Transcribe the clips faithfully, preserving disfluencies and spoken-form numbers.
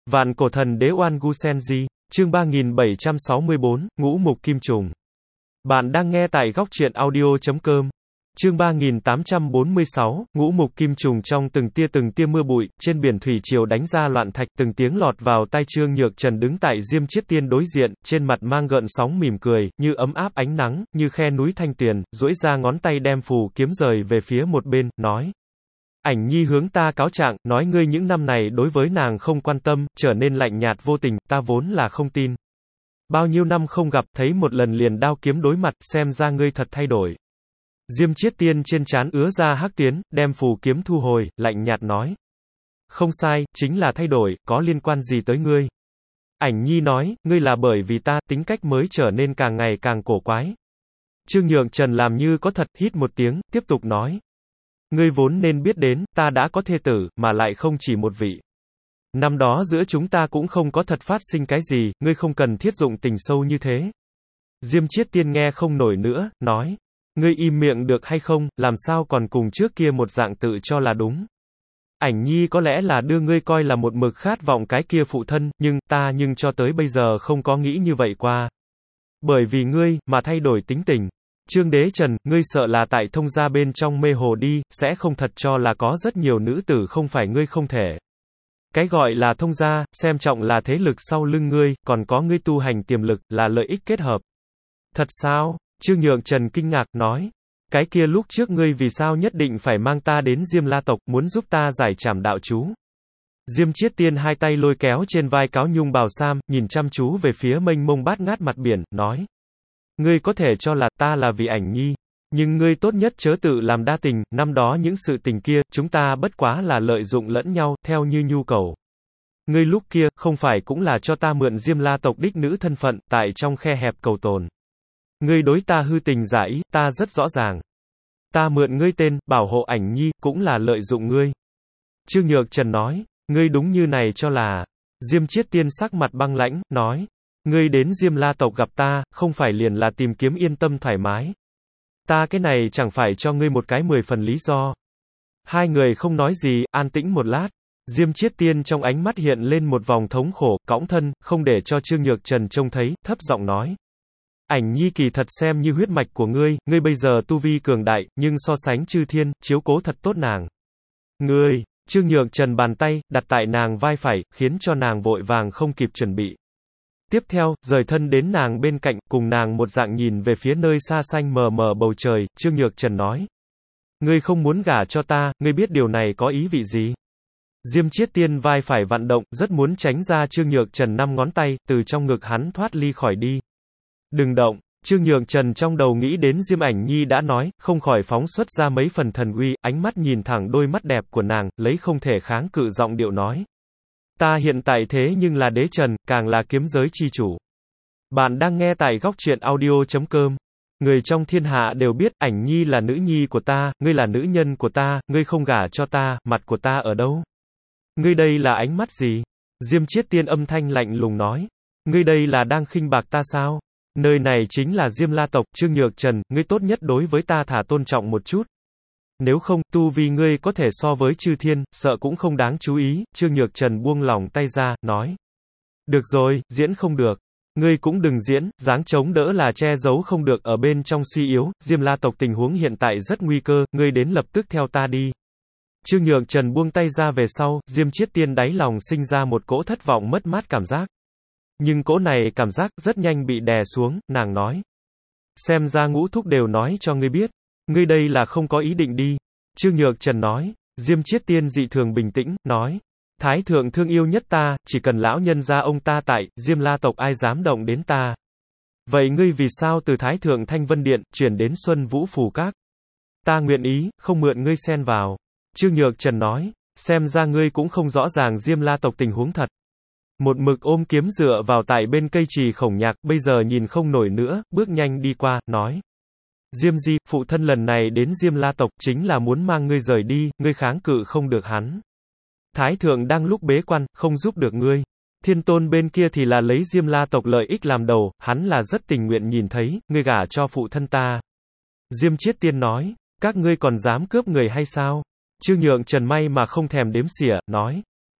Vạn cổ thần đế Oan Gu Senji, chương ba nghìn bảy trăm sáu mươi bốn, Ngũ Mục Kim Trùng. Bạn đang nghe tại góc truyện audio chấm com. Chương ba nghìn tám trăm bốn mươi sáu, Ngũ Mục Kim Trùng. Trong từng tia từng tia mưa bụi, trên biển thủy triều đánh ra loạn thạch, từng tiếng lọt vào tai. Trương Nhược Trần đứng tại Diêm Chiết Tiên đối diện, trên mặt mang gợn sóng mỉm cười, như ấm áp ánh nắng, như khe núi thanh tuyền, duỗi ra ngón tay đem phù kiếm rời về phía một bên, nói: Ảnh Nhi hướng ta cáo trạng, nói ngươi những năm này đối với nàng không quan tâm, trở nên lạnh nhạt vô tình, ta vốn là không tin. Bao nhiêu năm không gặp, thấy một lần liền đao kiếm đối mặt, xem ra ngươi thật thay đổi. Diêm Chiết Tiên trên trán ứa ra hắc tuyến, đem phù kiếm thu hồi, lạnh nhạt nói: Không sai, chính là thay đổi, có liên quan gì tới ngươi? Ảnh Nhi nói, ngươi là bởi vì ta, tính cách mới trở nên càng ngày càng cổ quái. Trương Nhược Trần làm như có thật, hít một tiếng, tiếp tục nói: Ngươi vốn nên biết đến, ta đã có thê tử, mà lại không chỉ một vị. Năm đó giữa chúng ta cũng không có thật phát sinh cái gì, ngươi không cần thiết dụng tình sâu như thế. Diêm Chiết Tiên nghe không nổi nữa, nói: Ngươi im miệng được hay không, làm sao còn cùng trước kia một dạng tự cho là đúng. Ảnh Nhi có lẽ là đưa ngươi coi là một mực khát vọng cái kia phụ thân, nhưng, ta nhưng cho tới bây giờ không có nghĩ như vậy qua. Bởi vì ngươi, mà thay đổi tính tình. Trương Đế Trần, ngươi sợ là tại thông gia bên trong mê hồ đi, sẽ không thật cho là có rất nhiều nữ tử không phải ngươi không thể. Cái gọi là thông gia, xem trọng là thế lực sau lưng ngươi, còn có ngươi tu hành tiềm lực, là lợi ích kết hợp. Thật sao? Trương Nhược Trần kinh ngạc, nói: Cái kia lúc trước ngươi vì sao nhất định phải mang ta đến Diêm La tộc, muốn giúp ta giải trảm đạo chú? Diêm Chiết Tiên hai tay lôi kéo trên vai cáo nhung bào sam, nhìn chăm chú về phía mênh mông bát ngát mặt biển, nói: Ngươi có thể cho là ta là vì Ảnh Nhi, nhưng ngươi tốt nhất chớ tự làm đa tình, năm đó những sự tình kia, chúng ta bất quá là lợi dụng lẫn nhau, theo như nhu cầu. Ngươi lúc kia, không phải cũng là cho ta mượn Diêm La tộc đích nữ thân phận, tại trong khe hẹp cầu tồn. Ngươi đối ta hư tình giả ý, ta rất rõ ràng. Ta mượn ngươi tên, bảo hộ Ảnh Nhi, cũng là lợi dụng ngươi. Trương Nhược Trần nói: Ngươi đúng như này cho là. Diêm Chiết Tiên sắc mặt băng lãnh, nói: Ngươi đến Diêm La tộc gặp ta, không phải liền là tìm kiếm yên tâm thoải mái. Ta cái này chẳng phải cho ngươi một cái mười phần lý do. Hai người không nói gì, an tĩnh một lát. Diêm Chiết Tiên trong ánh mắt hiện lên một vòng thống khổ, cõng thân, không để cho Trương Nhược Trần trông thấy, thấp giọng nói: Ảnh Nhi kỳ thật xem như huyết mạch của ngươi, ngươi bây giờ tu vi cường đại, nhưng so sánh chư thiên, chiếu cố thật tốt nàng. Ngươi, Trương Nhược Trần bàn tay, đặt tại nàng vai phải, khiến cho nàng vội vàng không kịp chuẩn bị. Tiếp theo, rời thân đến nàng bên cạnh, cùng nàng một dạng nhìn về phía nơi xa xanh mờ mờ bầu trời, Trương Nhược Trần nói: Ngươi không muốn gả cho ta, ngươi biết điều này có ý vị gì? Diêm Chiết Tiên vai phải vặn động, rất muốn tránh ra Trương Nhược Trần năm ngón tay, từ trong ngực hắn thoát ly khỏi đi. Đừng động. Trương Nhược Trần trong đầu nghĩ đến Diêm Ảnh Nhi đã nói, không khỏi phóng xuất ra mấy phần thần uy, ánh mắt nhìn thẳng đôi mắt đẹp của nàng, lấy không thể kháng cự giọng điệu nói: Ta hiện tại thế nhưng là đế trần, càng là kiếm giới chi chủ. Bạn đang nghe tại góc truyện audio chấm com. Người trong thiên hạ đều biết, Ảnh Nhi là nữ nhi của ta, ngươi là nữ nhân của ta, ngươi không gả cho ta, mặt của ta ở đâu? Ngươi đây là ánh mắt gì? Diêm Chiết Tiên âm thanh lạnh lùng nói: Ngươi đây là đang khinh bạc ta sao? Nơi này chính là Diêm La tộc, Trương Nhược Trần, ngươi tốt nhất đối với ta thả tôn trọng một chút. Nếu không, tu vì ngươi có thể so với chư thiên, sợ cũng không đáng chú ý. Trương Nhược Trần buông lỏng tay ra, nói: Được rồi, diễn không được. Ngươi cũng đừng diễn, dáng chống đỡ là che giấu không được ở bên trong suy yếu. Diêm La tộc tình huống hiện tại rất nguy cơ, ngươi đến lập tức theo ta đi. Trương Nhược Trần buông tay ra về sau, Diêm Chiết Tiên đáy lòng sinh ra một cỗ thất vọng mất mát cảm giác. Nhưng cỗ này cảm giác rất nhanh bị đè xuống, nàng nói: Xem ra ngũ thúc đều nói cho ngươi biết. Ngươi đây là không có ý định đi. Trương Nhược Trần nói. Diêm Chiết Tiên dị thường bình tĩnh, nói: Thái thượng thương yêu nhất ta, chỉ cần lão nhân gia ông ta tại, Diêm La tộc ai dám động đến ta. Vậy ngươi vì sao từ Thái thượng Thanh Vân Điện, chuyển đến Xuân Vũ Phù Các? Ta nguyện ý, không mượn ngươi xen vào. Trương Nhược Trần nói: Xem ra ngươi cũng không rõ ràng Diêm La tộc tình huống thật. Một mực ôm kiếm dựa vào tại bên cây trì khổng nhạc, bây giờ nhìn không nổi nữa, bước nhanh đi qua, nói: Diêm Di, phụ thân lần này đến Diêm La tộc, chính là muốn mang ngươi rời đi, ngươi kháng cự không được hắn. Thái thượng đang lúc bế quan, không giúp được ngươi. Thiên tôn bên kia thì là lấy Diêm La tộc lợi ích làm đầu, hắn là rất tình nguyện nhìn thấy, ngươi gả cho phụ thân ta. Diêm Chiết Tiên nói: Các ngươi còn dám cướp người hay sao? Trương Nhượng Trần may mà không thèm đếm xỉa, nói: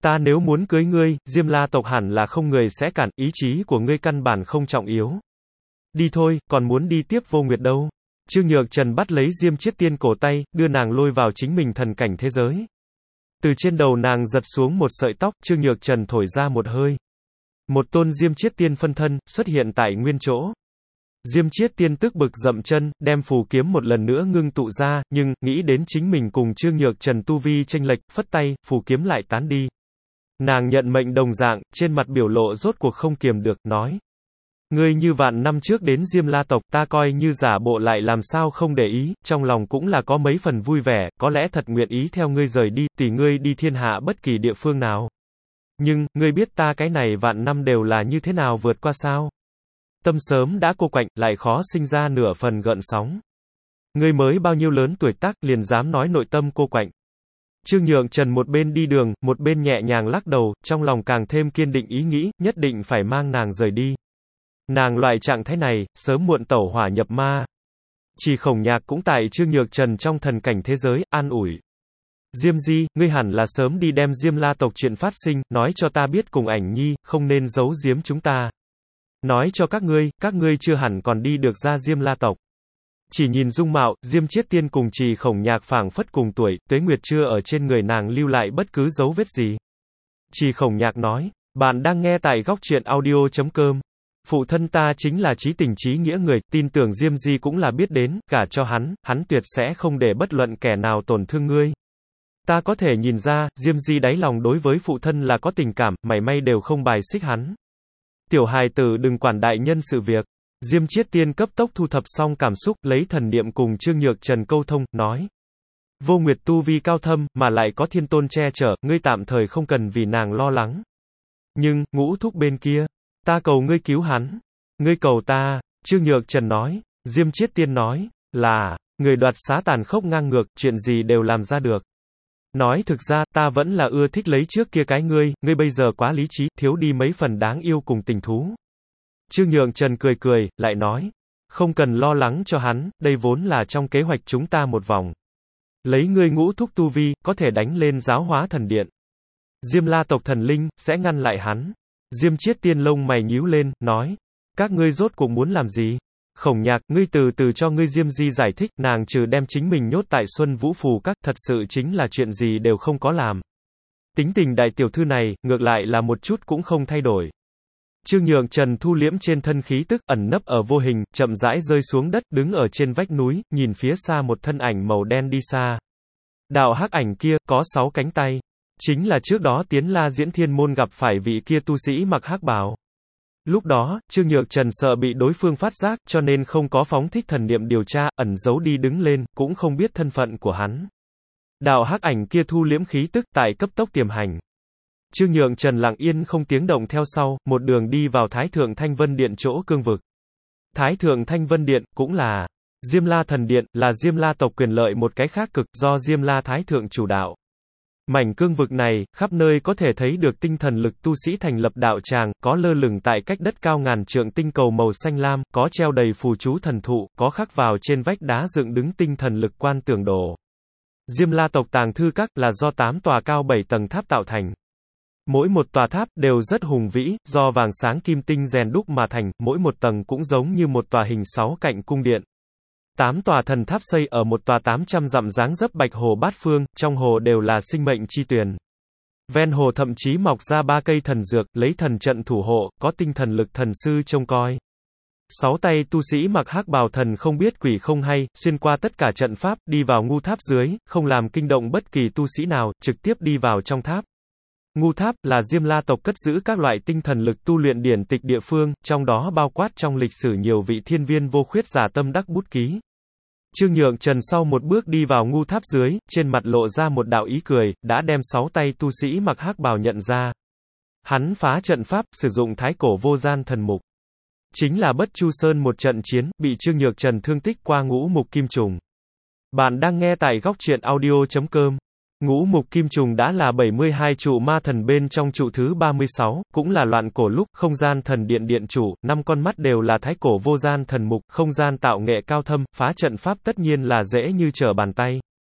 Ta nếu muốn cưới ngươi, Diêm La tộc hẳn là không người sẽ cản, ý chí của ngươi căn bản không trọng yếu. Đi thôi, còn muốn đi tiếp Vô Nguyệt đâu. Trương Nhược Trần bắt lấy Diêm Chiết Tiên cổ tay, đưa nàng lôi vào chính mình thần cảnh thế giới. Từ trên đầu nàng giật xuống một sợi tóc, Trương Nhược Trần thổi ra một hơi. Một tôn Diêm Chiết Tiên phân thân, xuất hiện tại nguyên chỗ. Diêm Chiết Tiên tức bực dậm chân, đem phù kiếm một lần nữa ngưng tụ ra, nhưng, nghĩ đến chính mình cùng Trương Nhược Trần tu vi chênh lệch, phất tay, phù kiếm lại tán đi. Nàng nhận mệnh đồng dạng, trên mặt biểu lộ rốt cuộc không kiềm được, nói. Ngươi như vạn năm trước đến Diêm La tộc, ta coi như giả bộ lại làm sao không để ý, trong lòng cũng là có mấy phần vui vẻ, có lẽ thật nguyện ý theo ngươi rời đi, tùy ngươi đi thiên hạ bất kỳ địa phương nào. Nhưng, ngươi biết ta cái này vạn năm đều là như thế nào vượt qua sao? Tâm sớm đã cô quạnh, lại khó sinh ra nửa phần gợn sóng. Ngươi mới bao nhiêu lớn tuổi tác, liền dám nói nội tâm cô quạnh. Trương Nhược Trần một bên đi đường, một bên nhẹ nhàng lắc đầu, trong lòng càng thêm kiên định ý nghĩ, nhất định phải mang nàng rời đi. Nàng loại trạng thái này, sớm muộn tẩu hỏa nhập ma. Chỉ Khổng Nhạc cũng tại Trương Nhược Trần trong thần cảnh thế giới, an ủi. Diêm Di, ngươi hẳn là sớm đi đem Diêm La tộc chuyện phát sinh, nói cho ta biết cùng Ảnh Nhi, không nên giấu giếm chúng ta. Nói cho các ngươi, các ngươi chưa hẳn còn đi được ra Diêm La tộc. Chỉ nhìn dung mạo, Diêm Chiết Tiên cùng Trì Khổng Nhạc phảng phất cùng tuổi, Tuế Nguyệt chưa ở trên người nàng lưu lại bất cứ dấu vết gì. Trì Khổng Nhạc nói, bạn đang nghe tại góc truyện audio chấm com. Phụ thân ta chính là chí tình chí nghĩa người, tin tưởng Diêm Di cũng là biết đến, cả cho hắn, hắn tuyệt sẽ không để bất luận kẻ nào tổn thương ngươi. Ta có thể nhìn ra, Diêm Di đáy lòng đối với phụ thân là có tình cảm, mảy may đều không bài xích hắn. Tiểu hài tử đừng quản đại nhân sự việc. Diêm Chiết Tiên cấp tốc thu thập xong cảm xúc, lấy thần niệm cùng Trương Nhược Trần câu thông, nói. Vô Nguyệt tu vi cao thâm, mà lại có thiên tôn che chở, ngươi tạm thời không cần vì nàng lo lắng. Nhưng, Ngũ Thúc bên kia, ta cầu ngươi cứu hắn. Ngươi cầu ta, Trương Nhược Trần nói. Diêm Chiết Tiên nói, là, người đoạt xá tàn khốc ngang ngược, chuyện gì đều làm ra được. Nói thực ra, ta vẫn là ưa thích lấy trước kia cái ngươi, ngươi bây giờ quá lý trí, thiếu đi mấy phần đáng yêu cùng tình thú. Trương Nhược Trần cười cười, lại nói, không cần lo lắng cho hắn, đây vốn là trong kế hoạch chúng ta một vòng. Lấy ngươi Ngũ Thúc tu vi, có thể đánh lên giáo hóa thần điện. Diêm La tộc thần linh, sẽ ngăn lại hắn. Diêm Chiết Tiên lông mày nhíu lên, nói, các ngươi rốt cuộc muốn làm gì? Khổng Nhạc, ngươi từ từ cho ngươi Diêm Di giải thích, nàng trừ đem chính mình nhốt tại Xuân Vũ Phù Các, thật sự chính là chuyện gì đều không có làm. Tính tình đại tiểu thư này, ngược lại là một chút cũng không thay đổi. Trương Nhược Trần thu liễm trên thân khí tức, ẩn nấp ở vô hình, chậm rãi rơi xuống đất, đứng ở trên vách núi, nhìn phía xa một thân ảnh màu đen đi xa. Đạo hắc ảnh kia, có sáu cánh tay. Chính là trước đó Tiến La Diễn Thiên Môn gặp phải vị kia tu sĩ mặc hắc bào. Lúc đó, Trương Nhược Trần sợ bị đối phương phát giác, cho nên không có phóng thích thần niệm điều tra, ẩn giấu đi đứng lên, cũng không biết thân phận của hắn. Đạo hắc ảnh kia thu liễm khí tức, tại cấp tốc tiềm hành. Trương Nhược Trần lặng yên không tiếng động theo sau, một đường đi vào Thái Thượng Thanh Vân Điện chỗ cương vực. Thái Thượng Thanh Vân Điện, cũng là Diêm La Thần Điện, là Diêm La tộc quyền lợi một cái khác cực, do Diêm La Thái Thượng chủ đạo. Mảnh cương vực này, khắp nơi có thể thấy được tinh thần lực tu sĩ thành lập đạo tràng, có lơ lửng tại cách đất cao ngàn trượng tinh cầu màu xanh lam, có treo đầy phù chú thần thụ, có khắc vào trên vách đá dựng đứng tinh thần lực quan tường đồ. Diêm La tộc tàng thư các là do tám tòa cao bảy tầng tháp tạo thành. Mỗi một tòa tháp đều rất hùng vĩ, do vàng sáng kim tinh rèn đúc mà thành, mỗi một tầng cũng giống như một tòa hình sáu cạnh cung điện. Tám tòa thần tháp xây ở một tòa tám trăm dặm dáng dấp bạch hồ bát phương, trong hồ đều là sinh mệnh chi tuyền. Ven hồ thậm chí mọc ra ba cây thần dược, lấy thần trận thủ hộ, có tinh thần lực thần sư trông coi. Sáu tay tu sĩ mặc hắc bào thần không biết quỷ không hay, xuyên qua tất cả trận pháp, đi vào ngu tháp dưới, không làm kinh động bất kỳ tu sĩ nào, trực tiếp đi vào trong tháp. Ngu tháp là Diêm La tộc cất giữ các loại tinh thần lực tu luyện điển tịch địa phương, trong đó bao quát trong lịch sử nhiều vị thiên viên vô khuyết giả tâm đắc bút ký. Trương Nhược Trần sau một bước đi vào ngu tháp dưới, trên mặt lộ ra một đạo ý cười, đã đem sáu tay tu sĩ mặc hắc bào nhận ra. Hắn phá trận pháp, sử dụng thái cổ vô gian thần mục. Chính là Bất Chu Sơn một trận chiến, bị Trương Nhược Trần thương tích qua ngũ mục kim trùng. Bạn đang nghe tại góc truyện audio chấm com. Ngũ mục kim trùng đã là bảy mươi hai trụ ma thần bên trong trụ thứ ba mươi sáu, cũng là loạn cổ lúc, không gian thần điện điện chủ, năm con mắt đều là thái cổ vô gian thần mục, không gian tạo nghệ cao thâm, phá trận pháp tất nhiên là dễ như trở bàn tay.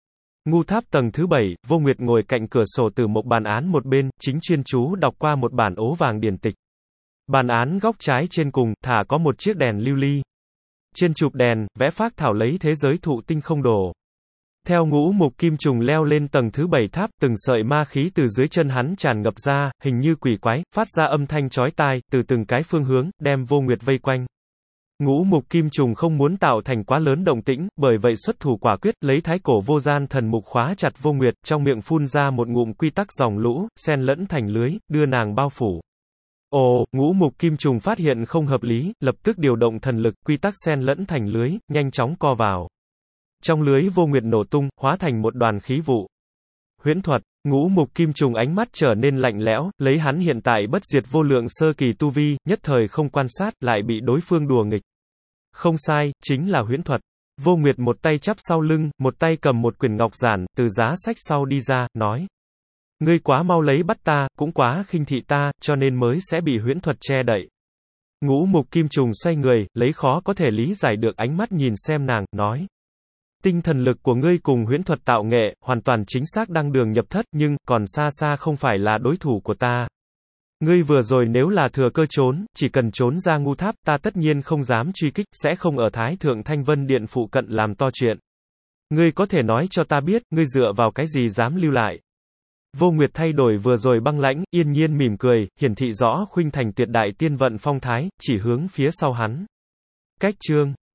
Ngu tháp tầng thứ bảy, Vô Nguyệt ngồi cạnh cửa sổ từ một bàn án một bên, chính chuyên chú đọc qua một bản ố vàng điển tịch. Bàn án góc trái trên cùng, thả có một chiếc đèn lưu ly. Trên chụp đèn, vẽ phác thảo lấy thế giới thụ tinh không đồ. Theo ngũ mục kim trùng leo lên tầng thứ bảy tháp, từng sợi ma khí từ dưới chân hắn tràn ngập ra, hình như quỷ quái, phát ra âm thanh chói tai, từ từng cái phương hướng, đem Vô Nguyệt vây quanh. Ngũ mục kim trùng không muốn tạo thành quá lớn động tĩnh, bởi vậy xuất thủ quả quyết, lấy thái cổ vô gian thần mục khóa chặt Vô Nguyệt, trong miệng phun ra một ngụm quy tắc dòng lũ, xen lẫn thành lưới, đưa nàng bao phủ. Ồ, ngũ mục kim trùng phát hiện không hợp lý, lập tức điều động thần lực, quy tắc xen lẫn thành lưới, nhanh chóng co vào. Trong lưới Vô Nguyệt nổ tung, hóa thành một đoàn khí vụ. Huyễn thuật, ngũ mục kim trùng ánh mắt trở nên lạnh lẽo, lấy hắn hiện tại bất diệt vô lượng sơ kỳ tu vi, nhất thời không quan sát, lại bị đối phương đùa nghịch. Không sai, chính là huyễn thuật. Vô Nguyệt một tay chắp sau lưng, một tay cầm một quyển ngọc giản, từ giá sách sau đi ra, nói. Ngươi quá mau lấy bắt ta, cũng quá khinh thị ta, cho nên mới sẽ bị huyễn thuật che đậy. Ngũ mục kim trùng xoay người, lấy khó có thể lý giải được ánh mắt nhìn xem nàng, nói. Tinh thần lực của ngươi cùng huyễn thuật tạo nghệ, hoàn toàn chính xác đang đường nhập thất, nhưng, còn xa xa không phải là đối thủ của ta. Ngươi vừa rồi nếu là thừa cơ trốn, chỉ cần trốn ra ngu tháp, ta tất nhiên không dám truy kích, sẽ không ở Thái Thượng Thanh Vân Điện phụ cận làm to chuyện. Ngươi có thể nói cho ta biết, ngươi dựa vào cái gì dám lưu lại. Vô Nguyệt thay đổi vừa rồi băng lãnh, yên nhiên mỉm cười, hiển thị rõ khuynh thành tuyệt đại tiên vận phong thái, chỉ hướng phía sau hắn. Cách chương